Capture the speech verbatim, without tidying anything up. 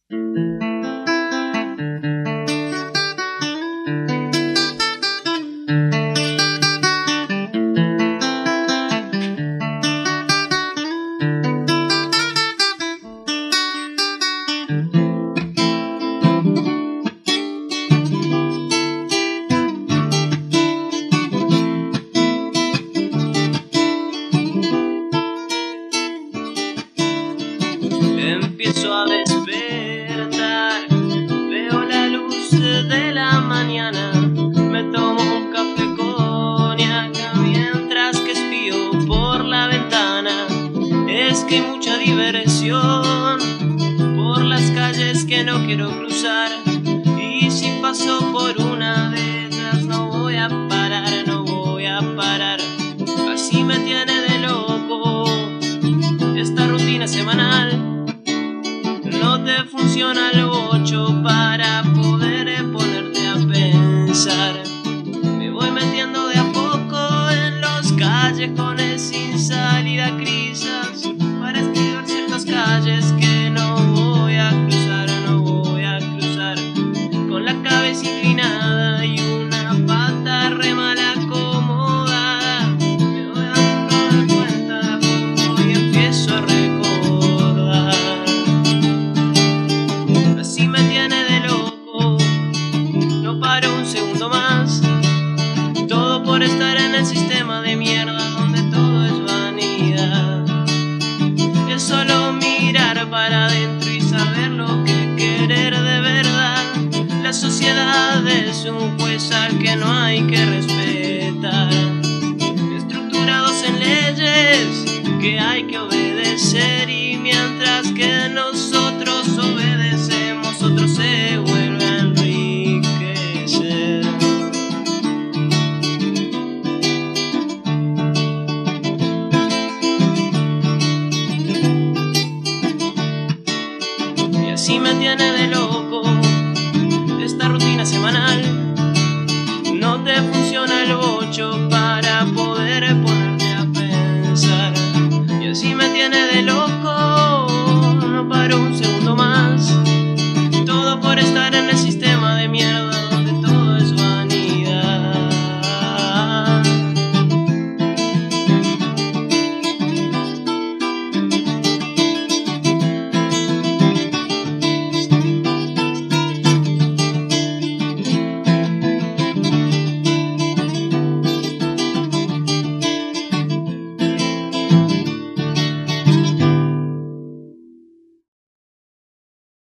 Empiezo a despertar, veo la luz de la mañana, me tomo un café con yaca mientras que espío por la ventana. Es que hay mucha diversión por las calles que no quiero cruzar, y si paso por una de ellas no voy a parar, no voy a parar. Así me tiene de loco esta rutina semanal. No te funciona el bocho para poder ponerte a pensar. Me voy metiendo de a poco en los callejones sin salida, crisas, para esquivar ciertas calles que no voy a cruzar, no voy a cruzar. Con la cabeza inclinada y una pata re mal acomodada, me voy dando cuenta de a poco y empiezo a recordar. Así me tiene de loco, no paro un segundo más. Todo por estar en el sistema de mierda donde todo es vanidad. Es solo mirar para adentro y saber lo que querer de verdad. La sociedad es un juez al que no hay que respetar, estructurados en leyes que hay que obedecer, y mientras que nosotros obedecemos, otros se vuelven a enriquecer. Y así me tiene de loco esta rutina semanal. No te funciona el bocho